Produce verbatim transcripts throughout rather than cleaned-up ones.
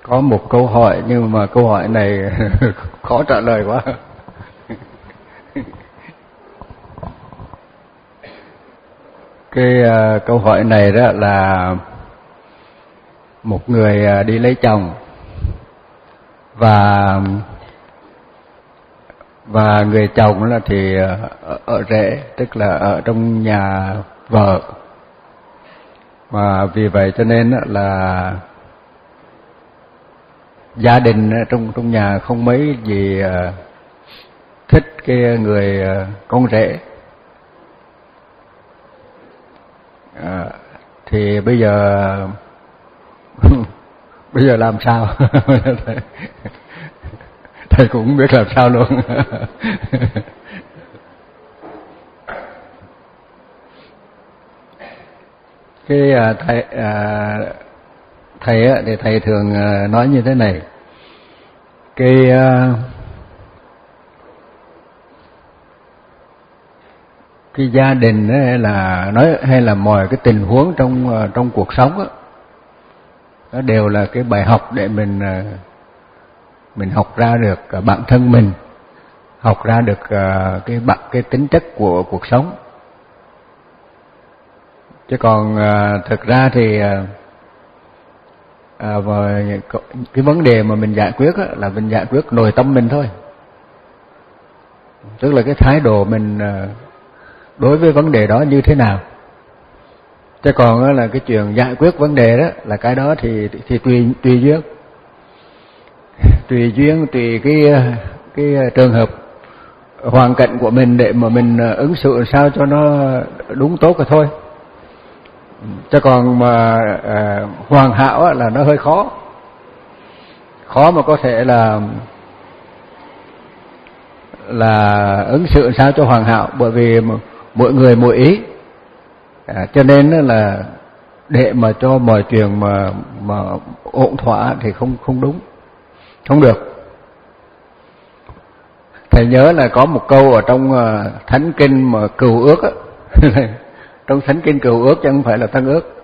Có một câu hỏi nhưng mà câu hỏi này khó trả lời quá. Cái uh, câu hỏi này đó là một người uh, đi lấy chồng và và người chồng là thì uh, ở rể, tức là ở trong nhà vợ, và vì vậy cho nên là gia đình trong trong nhà không mấy gì uh, thích cái người uh, con rể. À, thì bây giờ bây giờ làm sao? thầy, thầy cũng không biết làm sao luôn. Cái à, thầy à, thầy á, thì thầy thường à, nói như thế này. Cái à, cái gia đình ấy, hay là nói hay là mọi cái tình huống trong trong cuộc sống đó, nó đều là cái bài học để mình mình học ra được bản thân mình, học ra được cái bản cái tính chất của cuộc sống. Chứ còn thực ra thì à, cái vấn đề mà mình giải quyết đó, là mình giải quyết nội tâm mình thôi, tức là cái thái độ mình đối với vấn đề đó như thế nào. Chứ còn là cái chuyện giải quyết vấn đề đó là cái đó thì thì tùy tùy duyên, tùy duyên tùy cái cái trường hợp hoàn cảnh của mình để mà mình ứng xử sao cho nó đúng tốt rồi thôi. Chứ còn mà à, hoàn hảo là nó hơi khó, khó mà có thể là là ứng xử sao cho hoàn hảo, bởi vì mỗi người mỗi ý, à, cho nên là để mà cho mọi chuyện mà mà ổn thỏa thì không không đúng, không được. Thầy nhớ là có một câu ở trong uh, Thánh Kinh mà Cựu Ước á, trong Thánh Kinh Cựu Ước chứ không phải là Tân Ước.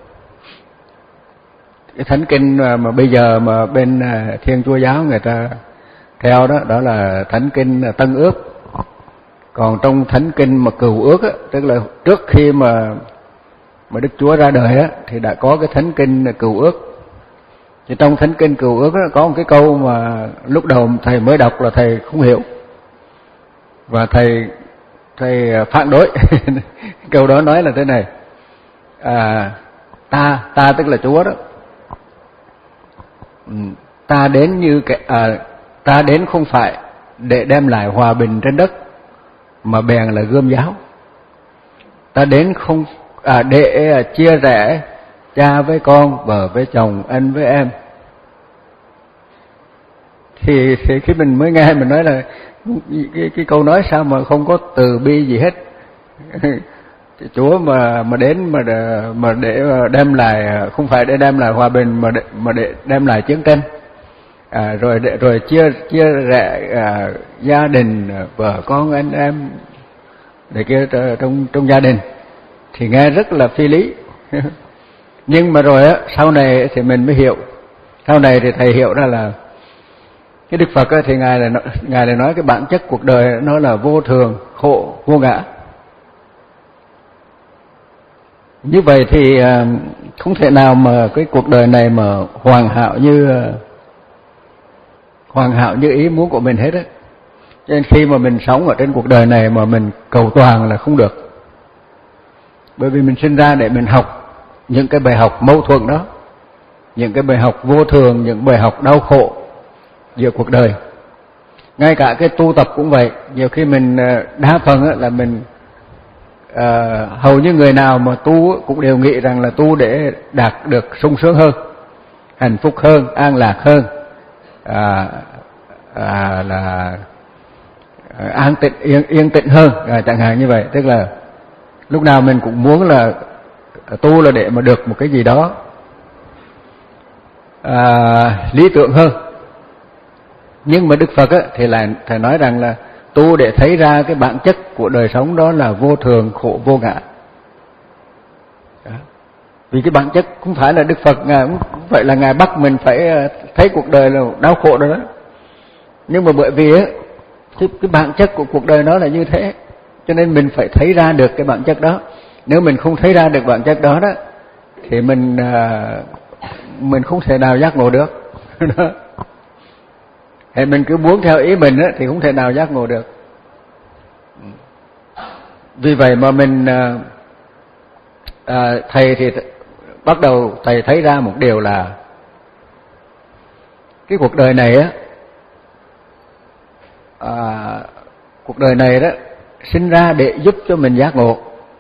Cái Thánh Kinh mà, mà bây giờ mà bên uh, Thiên Chúa giáo người ta theo đó, đó là Thánh Kinh Tân Ước. Còn trong Thánh Kinh mà Cựu Ước á, tức là trước khi mà mà Đức Chúa ra đời á, thì đã có cái Thánh Kinh Cựu Ước. Thì trong Thánh Kinh Cựu Ước á, có một cái câu mà lúc đầu thầy mới đọc là thầy không hiểu, và thầy thầy phản đối. Câu đó nói là thế này: à, ta ta tức là Chúa đó, ta đến như cái à, ta đến không phải để đem lại hòa bình trên đất, mà bèn là gươm giáo. Ta đến không à, để chia rẽ cha với con, vợ với chồng, anh với em. Thì, thì khi mình mới nghe mình nói là cái, cái câu nói sao mà không có từ bi gì hết. Chúa mà mà đến mà để, mà để đem lại, không phải để đem lại hòa bình, mà để, mà để đem lại chiến tranh. À, rồi để, rồi chia chia rẽ à, gia đình, vợ con, anh em để kia trong trong gia đình, thì nghe rất là phi lý. Nhưng mà rồi á, sau này thì mình mới hiểu. Sau này thì thầy hiểu ra là cái Đức Phật á, thì ngài là ngài là nói cái bản chất cuộc đời nó là vô thường, khổ, vô ngã. Như vậy thì à, không thể nào mà cái cuộc đời này mà hoàn hảo như hoàn hảo như ý muốn của mình hết á. Cho nên khi mà mình sống ở trên cuộc đời này mà mình cầu toàn là không được. Bởi vì mình sinh ra để mình học những cái bài học mâu thuẫn đó, những cái bài học vô thường, những bài học đau khổ giữa cuộc đời. Ngay cả cái tu tập cũng vậy. Nhiều khi mình đa phần là mình à, hầu như người nào mà tu cũng đều nghĩ rằng là tu để đạt được sung sướng hơn, hạnh phúc hơn, an lạc hơn, à, à, là an tịnh, yên, yên tĩnh hơn, à, chẳng hạn như vậy. Tức là lúc nào mình cũng muốn là tu là để mà được một cái gì đó à, lý tưởng hơn. Nhưng mà Đức Phật á, thì là thầy nói rằng là tu để thấy ra cái bản chất của đời sống đó là vô thường, khổ, vô ngã. Đó. Vì cái bản chất không phải là Đức Phật Ngài cũng phải là Ngài bắt mình phải thấy cuộc đời là đau khổ đó, đó. Nhưng mà bởi vì á, cái, cái bản chất của cuộc đời nó là như thế, cho nên mình phải thấy ra được cái bản chất đó. Nếu mình không thấy ra được bản chất đó đó, thì mình mình không thể nào giác ngộ được. Thì mình cứ muốn theo ý mình á, thì không thể nào giác ngộ được. Vì vậy mà mình à, thầy thì bắt đầu thầy thấy ra một điều là cái cuộc đời này á, à, cuộc đời này đó sinh ra để giúp cho mình giác ngộ,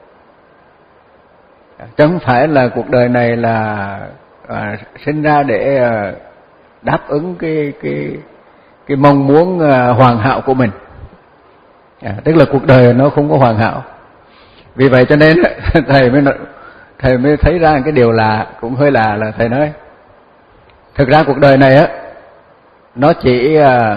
chứ không phải là cuộc đời này là à, sinh ra để à, đáp ứng cái cái cái mong muốn à, hoàn hảo của mình. À, tức là cuộc đời nó không có hoàn hảo. Vì vậy cho nên thầy mới thầy mới thấy ra cái điều là cũng hơi lạ, là thầy nói thực ra cuộc đời này á, nó chỉ à,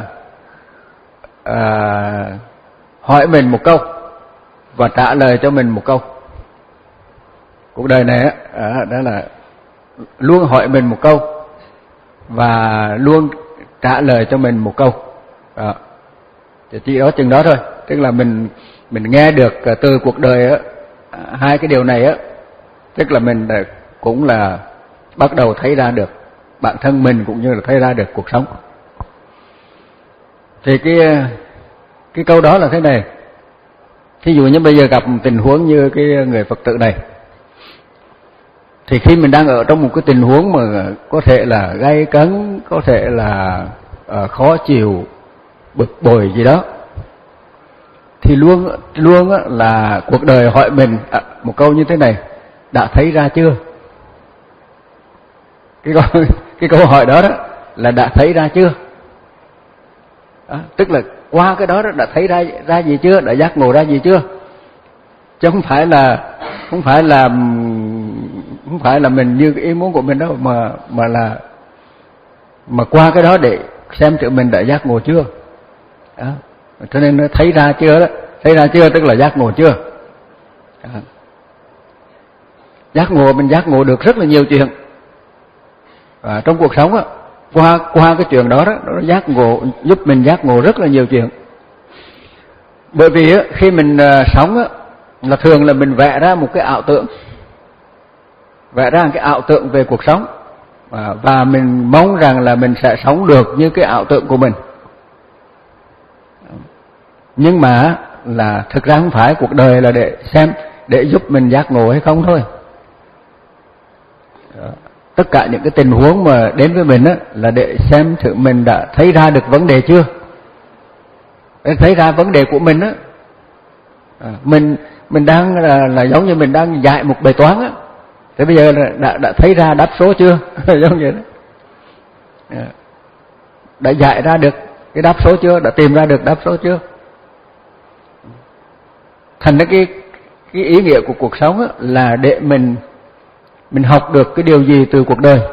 à, hỏi mình một câu và trả lời cho mình một câu. Cuộc đời này á, à, đó là luôn hỏi mình một câu và luôn trả lời cho mình một câu. À, chỉ đó chừng đó thôi. Tức là mình mình nghe được từ cuộc đời á, hai cái điều này á, tức là mình cũng là bắt đầu thấy ra được bản thân mình, cũng như là thấy ra được cuộc sống. Thì cái cái câu đó là thế này. Thí dụ như bây giờ gặp một tình huống như cái người Phật tử này, thì khi mình đang ở trong một cái tình huống mà có thể là gay cấn, có thể là uh, khó chịu, bực bội gì đó, thì luôn luôn là cuộc đời hỏi mình à, một câu như thế này: đã thấy ra chưa? Cái câu, cái câu hỏi đó đó là đã thấy ra chưa? Đó, tức là qua cái đó, đó đã thấy ra ra gì chưa, đã giác ngộ ra gì chưa? Chứ không phải là không phải là không phải là mình như cái ý muốn của mình đâu, mà mà là mà qua cái đó để xem tự mình đã giác ngộ chưa. Đó. Cho nên nó thấy ra chưa đó, thấy ra chưa tức là giác ngộ chưa. Đó. Giác ngộ, mình giác ngộ được rất là nhiều chuyện à, trong cuộc sống á. Qua qua cái chuyện đó đó, nó giác ngộ, giúp mình giác ngộ rất là nhiều chuyện. Bởi vì á, khi mình uh, sống á, là thường là mình vẽ ra một cái ảo tượng, vẽ ra một cái ảo tượng về cuộc sống, à, và mình mong rằng là mình sẽ sống được như cái ảo tượng của mình. Nhưng mà là thực ra không phải, cuộc đời là để xem, để giúp mình giác ngộ hay không thôi. Đó. Tất cả những cái tình huống mà đến với mình á, là để xem thử mình đã thấy ra được vấn đề chưa, để thấy ra vấn đề của mình á. À, mình mình đang là, là giống như mình đang giải một bài toán á, thế bây giờ là đã đã thấy ra đáp số chưa? Giống vậy đó. À, đã giải ra được cái đáp số chưa, đã tìm ra được đáp số chưa? Thành ra cái cái ý nghĩa của cuộc sống á, là để mình mình học được cái điều gì từ cuộc đời,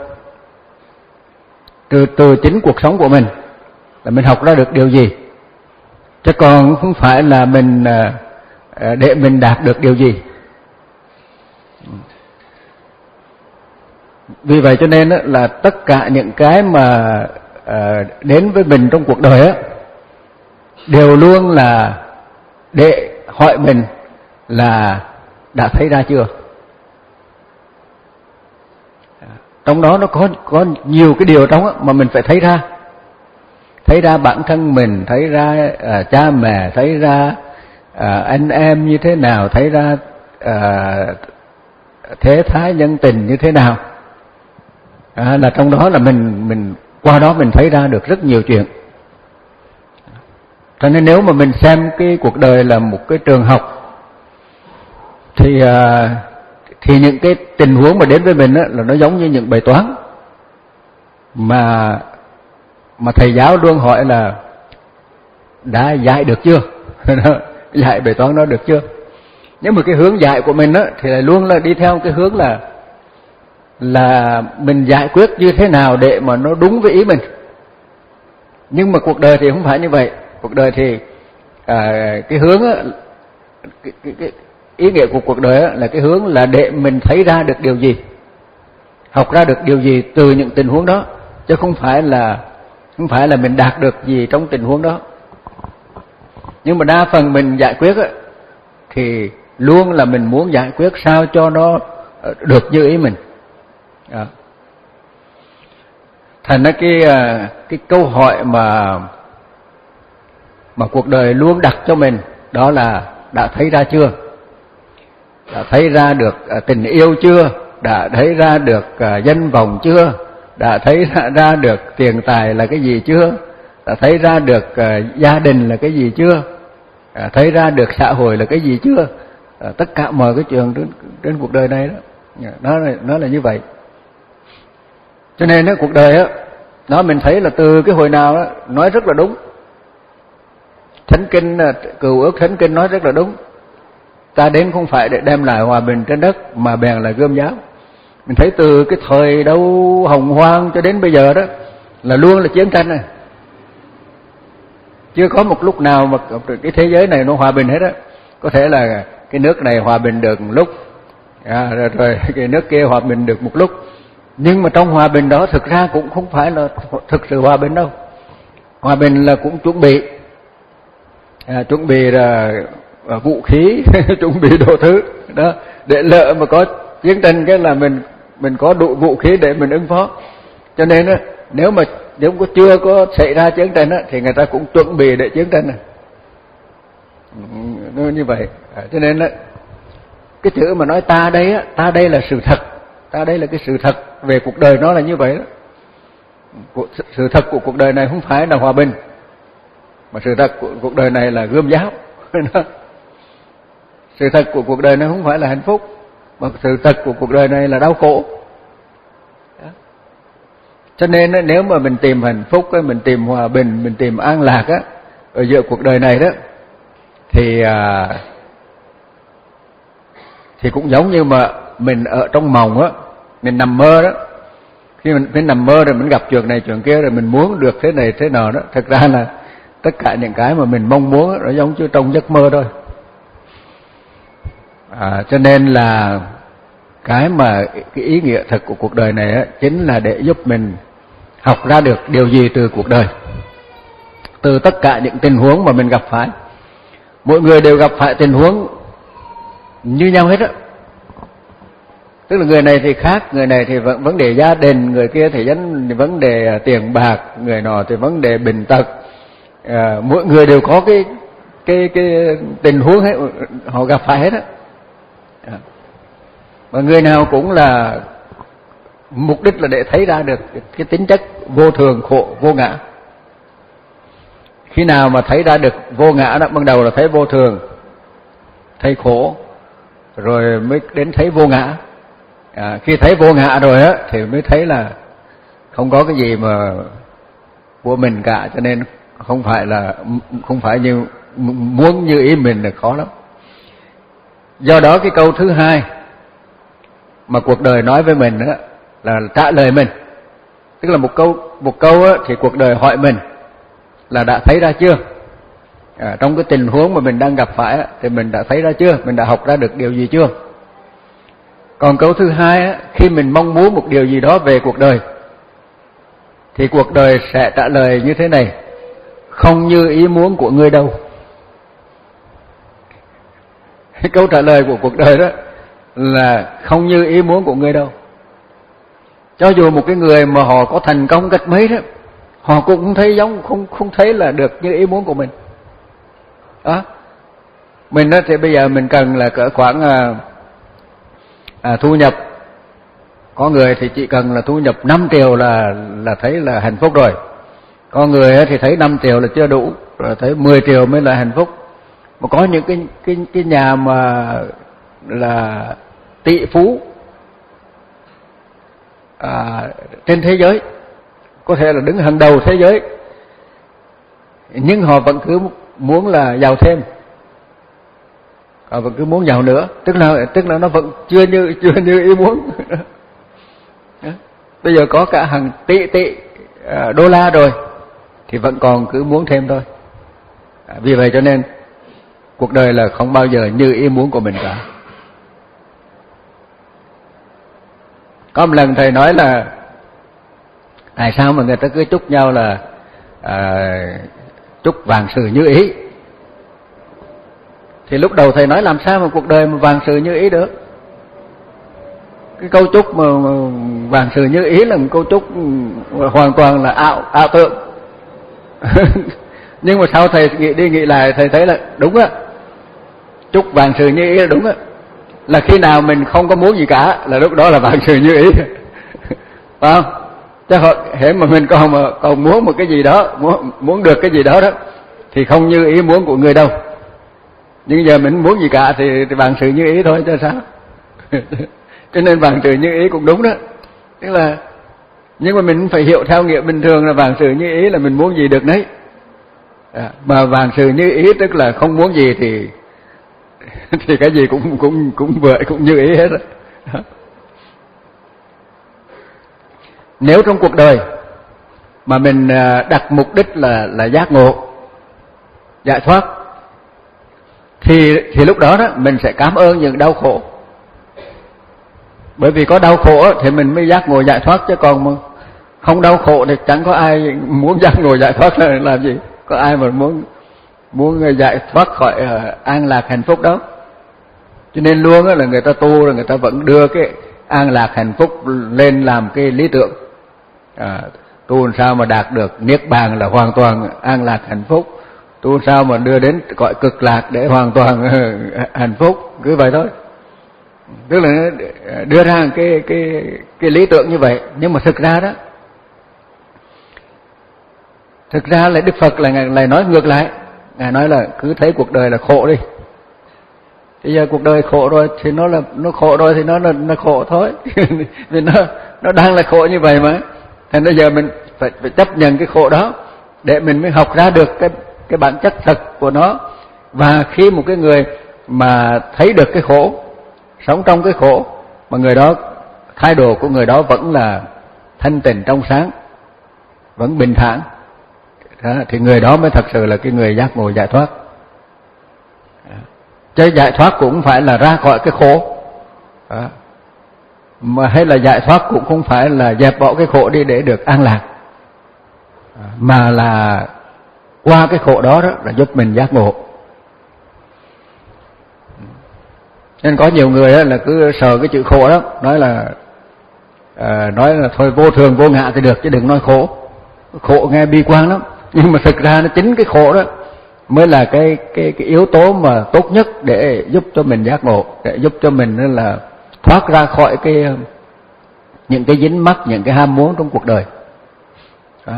từ từ chính cuộc sống của mình, là mình học ra được điều gì, chứ còn không phải là mình để mình đạt được điều gì. Vì vậy cho nên á, là tất cả những cái mà đến với mình trong cuộc đời á, đều luôn là để hỏi mình là đã thấy ra chưa. Trong đó nó có có nhiều cái điều trong đó mà mình phải thấy ra, thấy ra bản thân mình, thấy ra à, cha mẹ, thấy ra à, anh em như thế nào, thấy ra à, thế thái nhân tình như thế nào. À, là trong đó là mình mình qua đó mình thấy ra được rất nhiều chuyện. Cho nên nếu mà mình xem cái cuộc đời là một cái trường học, thì à, thì những cái tình huống mà đến với mình á, là nó giống như những bài toán mà mà thầy giáo luôn hỏi là đã giải được chưa, giải bài toán đó được chưa. Nhưng mà cái hướng giải của mình á, thì lại luôn là đi theo cái hướng là là mình giải quyết như thế nào để mà nó đúng với ý mình. Nhưng mà cuộc đời thì không phải như vậy. Cuộc đời thì à, cái hướng á, cái, cái, cái ý nghĩa của cuộc đời á, là cái hướng là để mình thấy ra được điều gì, học ra được điều gì từ những tình huống đó, chứ không phải là không phải là mình đạt được gì trong tình huống đó. Nhưng mà đa phần mình giải quyết á, thì luôn là mình muốn giải quyết sao cho nó được như ý mình. À. Thành ra cái cái câu hỏi mà mà cuộc đời luôn đặt cho mình đó là đã thấy ra chưa? Đã thấy ra được tình yêu chưa? Đã thấy ra được danh vọng chưa? Đã thấy ra được tiền tài là cái gì chưa? Đã thấy ra được gia đình là cái gì chưa? Đã thấy ra được xã hội là cái gì chưa? Tất cả mọi cái chuyện trên, trên cuộc đời này đó, nó là, nó là như vậy. Cho nên đó, cuộc đời á, nó mình thấy là từ cái hồi nào đó, nói rất là đúng. Thánh Kinh, Cựu Ước Thánh Kinh nói rất là đúng. Ta đến không phải để đem lại hòa bình trên đất, mà bèn là gươm giáo. Mình thấy từ cái thời đâu hồng hoang cho đến bây giờ đó, là luôn là chiến tranh này. Chưa có một lúc nào mà cái thế giới này nó hòa bình hết á. Có thể là cái nước này hòa bình được một lúc, à, rồi, rồi cái nước kia hòa bình được một lúc. Nhưng mà trong hòa bình đó thực ra cũng không phải là thực sự hòa bình đâu. Hòa bình là cũng chuẩn bị, à, chuẩn bị là vũ khí, chuẩn bị đồ thứ đó, để lỡ mà có chiến tranh cái là mình mình có đủ vũ khí để mình ứng phó. Cho nên á, nếu mà nếu có chưa có xảy ra chiến tranh á, thì người ta cũng chuẩn bị để chiến tranh này. Nó như vậy. À, cho nên á, cái chữ mà nói ta đây á, ta đây là sự thật, ta đây là cái sự thật về cuộc đời, nó là như vậy đó. Sự thật của cuộc đời này không phải là hòa bình, mà sự thật của cuộc đời này là gươm giáo. Sự thật của cuộc đời này không phải là hạnh phúc, mà sự thật của cuộc đời này là đau khổ. Đó. Cho nên nếu mà mình tìm hạnh phúc, mình tìm hòa bình, mình tìm an lạc á, ở giữa cuộc đời này đó, thì thì cũng giống như mà mình ở trong mộng á, mình nằm mơ đó. Khi mình, mình nằm mơ rồi mình gặp chuyện này chuyện kia, rồi mình muốn được thế này thế nào đó. Thực ra là tất cả những cái mà mình mong muốn nó giống như trong giấc mơ thôi. À, cho nên là cái mà cái ý nghĩa thật của cuộc đời này á, chính là để giúp mình học ra được điều gì từ cuộc đời, từ tất cả những tình huống mà mình gặp phải. Mỗi người đều gặp phải tình huống như nhau hết á. Tức là người này thì khác, người này thì vẫn vấn đề gia đình, người kia thì vấn đề tiền bạc, người nọ thì vấn đề bệnh tật. À, mỗi người đều có cái cái cái tình huống hết, họ gặp phải hết á. À. Và người nào cũng là mục đích là để thấy ra được cái tính chất vô thường, khổ, vô ngã. Khi nào mà thấy ra được vô ngã đó, ban đầu là thấy vô thường, thấy khổ, rồi mới đến thấy vô ngã. À, khi thấy vô ngã rồi á, thì mới thấy là không có cái gì mà của mình cả, cho nên không phải là không phải như muốn như ý mình là khó lắm. Do đó cái câu thứ hai mà cuộc đời nói với mình đó là trả lời mình. Tức là một câu một câu á, thì cuộc đời hỏi mình là đã thấy ra chưa? À, trong cái tình huống mà mình đang gặp phải á, thì mình đã thấy ra chưa? Mình đã học ra được điều gì chưa? Còn câu thứ hai á, khi mình mong muốn một điều gì đó về cuộc đời, thì cuộc đời sẽ trả lời như thế này: không như ý muốn của ngươi đâu. Câu trả lời của cuộc đời đó là không như ý muốn của ngươi đâu. Cho dù một cái người mà họ có thành công cách mấy đó, họ cũng thấy giống không không thấy là được như ý muốn của mình. Đó. Mình đó thì bây giờ mình cần là cỡ khoảng à, à, thu nhập, có người thì chỉ cần là thu nhập năm triệu là là thấy là hạnh phúc rồi. Có người thì thấy năm triệu là chưa đủ, rồi thấy mười triệu mới là hạnh phúc. Mà có những cái cái cái nhà mà là tỷ phú à, trên thế giới, có thể là đứng hàng đầu thế giới, nhưng họ vẫn cứ muốn là giàu thêm, họ vẫn cứ muốn giàu nữa, tức là tức là nó vẫn chưa như chưa như ý muốn. Bây giờ có cả hàng tỷ tỷ à, đô la rồi thì vẫn còn cứ muốn thêm thôi. À, vì vậy cho nên cuộc đời là không bao giờ như ý muốn của mình cả. Có một lần thầy nói là tại sao mà người ta cứ chúc nhau là à, chúc vạn sự như ý. Thì lúc đầu thầy nói làm sao mà cuộc đời mà vạn sự như ý được. Cái câu chúc mà, mà vạn sự như ý là một câu chúc hoàn toàn là ảo ảo tượng. Nhưng mà sau thầy nghĩ đi nghĩ lại thầy thấy là đúng á, chúc vạn sự như ý là đúng á, là khi nào mình không có muốn gì cả là lúc đó là vạn sự như ý. Phải không? Chứ hễ mà mình còn mà còn muốn một cái gì đó, muốn muốn được cái gì đó đó thì không như ý muốn của người đâu. Nhưng giờ mình muốn gì cả thì, thì vạn sự như ý thôi chứ sao. Cho nên vạn sự như ý cũng đúng đó. Tức là nhưng mà mình phải hiểu theo nghĩa bình thường là vạn sự như ý là mình muốn gì được đấy. À, mà vạn sự như ý tức là không muốn gì thì thì cái gì cũng cũng cũng vừa cũng như ý hết rồi. Nếu trong cuộc đời mà mình đặt mục đích là là giác ngộ, giải thoát thì thì lúc đó đó mình sẽ cảm ơn những đau khổ. Bởi vì có đau khổ thì mình mới giác ngộ giải thoát, chứ còn mà không đau khổ thì chẳng có ai muốn giác ngộ giải thoát là làm gì. Có ai mà muốn muốn giải thoát khỏi uh, an lạc hạnh phúc đó. Cho nên luôn là người ta tu rồi người ta vẫn đưa cái an lạc hạnh phúc lên làm cái lý tưởng. À, tu làm sao mà đạt được niết bàn là hoàn toàn an lạc hạnh phúc, tu làm sao mà đưa đến cõi cực lạc để hoàn toàn uh, hạnh phúc, cứ vậy thôi. Tức là đưa ra cái cái cái lý tưởng như vậy, nhưng mà thực ra đó, thực ra là Đức Phật là ngài lại nói ngược lại. Ngài nói là cứ thấy cuộc đời là khổ đi. Bây giờ cuộc đời khổ rồi thì nó là nó khổ rồi thì nó là nó khổ thôi. Vì nó nó đang là khổ như vậy mà. Thành bây giờ mình phải phải chấp nhận cái khổ đó để mình mới học ra được cái cái bản chất thật của nó. Và khi một cái người mà thấy được cái khổ, sống trong cái khổ, mà người đó thái độ của người đó vẫn là thanh tịnh trong sáng, vẫn bình thản, đó, thì người đó mới thật sự là cái người giác ngộ giải thoát. Chứ giải thoát cũng phải là ra khỏi cái khổ, đó. Mà hay là giải thoát cũng không phải là dẹp bỏ cái khổ đi để được an lạc, mà là qua cái khổ đó, đó là giúp mình giác ngộ. Nên có nhiều người là cứ sợ cái chữ khổ đó, nói là à, nói là thôi vô thường vô ngã thì được chứ đừng nói khổ. Khổ nghe bi quan lắm, nhưng mà thực ra nó chính cái khổ đó mới là cái cái cái yếu tố mà tốt nhất để giúp cho mình giác ngộ, để giúp cho mình là thoát ra khỏi cái những cái dính mắc, những cái ham muốn trong cuộc đời. Đó.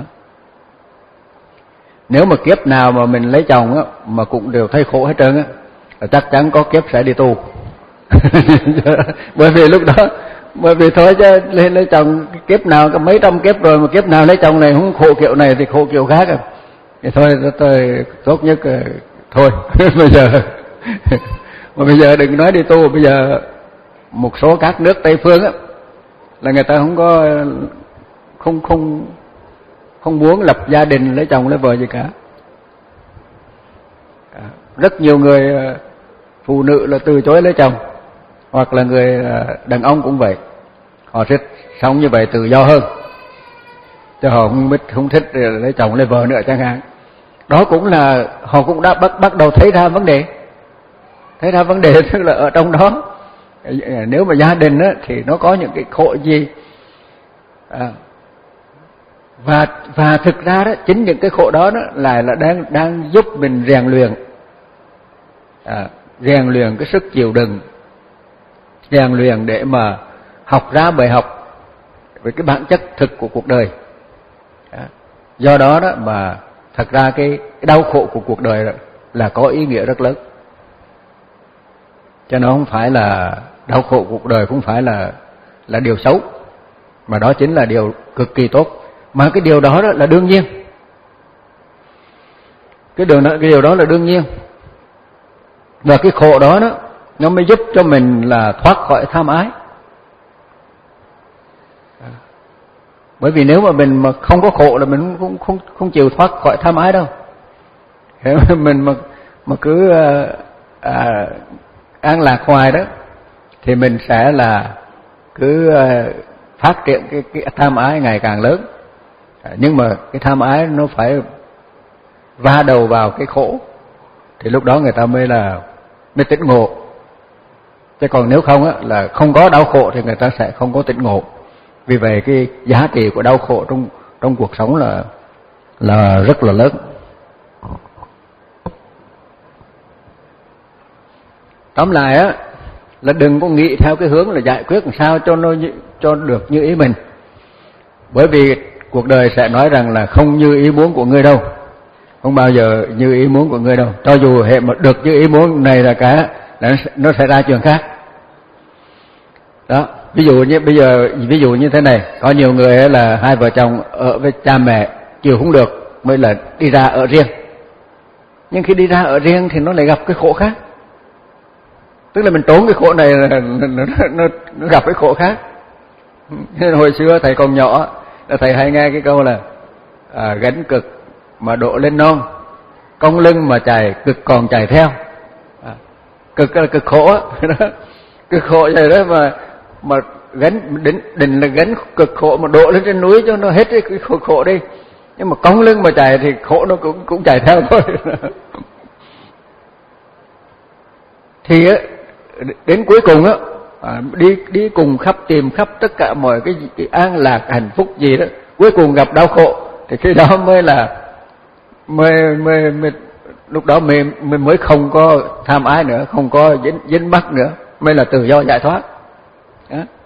Nếu mà kiếp nào mà mình lấy chồng á mà cũng đều thấy khổ hết trơn á, là chắc chắn có kiếp sẽ đi tu. Bởi vì lúc đó, bởi vì thôi chứ lên lấy chồng kiếp nào có mấy trăm kiếp rồi mà kiếp nào lấy chồng này không khổ kiểu này thì khổ kiểu khác à. Thì thôi tôi tốt nhất thôi. Bây giờ mà bây giờ đừng nói đi tu, bây giờ một số các nước Tây phương á là người ta không có không không không muốn lập gia đình, lấy chồng lấy vợ gì cả. Rất nhiều người phụ nữ là từ chối lấy chồng, hoặc là người đàn ông cũng vậy, họ thích sống như vậy tự do hơn, chứ họ không biết không thích lấy chồng lấy vợ nữa chẳng hạn. Đó cũng là họ cũng đã bắt bắt đầu thấy ra vấn đề, thấy ra vấn đề tức là ở trong đó nếu mà gia đình á, thì nó có những cái khổ gì, à, và và thực ra đó chính những cái khổ đó đó lại là đang đang giúp mình rèn luyện, à, rèn luyện cái sức chịu đựng, rèn luyện để mà học ra bài học về cái bản chất thực của cuộc đời. À, do đó đó mà thật ra cái, cái đau khổ của cuộc đời là có ý nghĩa rất lớn. Cho nó không phải là đau khổ của cuộc đời, không phải là là điều xấu, mà đó chính là điều cực kỳ tốt. Mà cái điều đó, đó là đương nhiên. Cái điều đó, cái điều đó là đương nhiên. Và cái khổ đó, đó nó mới giúp cho mình là thoát khỏi tham ái. Bởi vì nếu mà mình mà không có khổ là mình không không không chịu thoát khỏi tham ái đâu. Mình mà mà cứ à, à, an lạc hoài đó thì mình sẽ là cứ à, phát triển cái, cái tham ái ngày càng lớn. Nhưng mà cái tham ái nó phải va đầu vào cái khổ, thì lúc đó người ta mới là mới tỉnh ngộ. Chứ còn nếu không á, là không có đau khổ thì người ta sẽ không có tỉnh ngộ. Vì vậy cái giá trị của đau khổ trong trong cuộc sống là là rất là lớn. Tóm lại á, là đừng có nghĩ theo cái hướng là giải quyết làm sao cho nó cho được như ý mình. Bởi vì cuộc đời sẽ nói rằng là không như ý muốn của ngươi đâu, không bao giờ như ý muốn của ngươi đâu. Cho dù hệ mà được như ý muốn này là cả, là nó sẽ ra trường khác. Đó, ví dụ như bây giờ ví dụ như thế này, có nhiều người là hai vợ chồng ở với cha mẹ chịu không được mới là đi ra ở riêng. Nhưng khi đi ra ở riêng thì nó lại gặp cái khổ khác. Tức là mình trốn cái khổ này là nó, nó, nó gặp cái khổ khác. Nên hồi xưa thầy còn nhỏ, thầy hay nghe cái câu là à, gánh cực mà độ lên non, cong lưng mà chạy cực còn chạy theo. À, cực là cực khổ á, cực khổ vậy đó mà mà gánh định định là gánh cực khổ mà độ lên trên núi cho nó hết cái khổ, khổ đi. Nhưng mà cong lưng mà chạy thì khổ nó cũng cũng chạy theo thôi. Thì á, đến cuối cùng á, à, đi đi cùng khắp tìm khắp tất cả mọi cái, cái an lạc hạnh phúc gì đó, cuối cùng gặp đau khổ thì khi đó mới là mới mới, mới lúc đó mới, mới mới không có tham ái nữa, không có dính dính mắc nữa, mới là tự do giải thoát. Đó.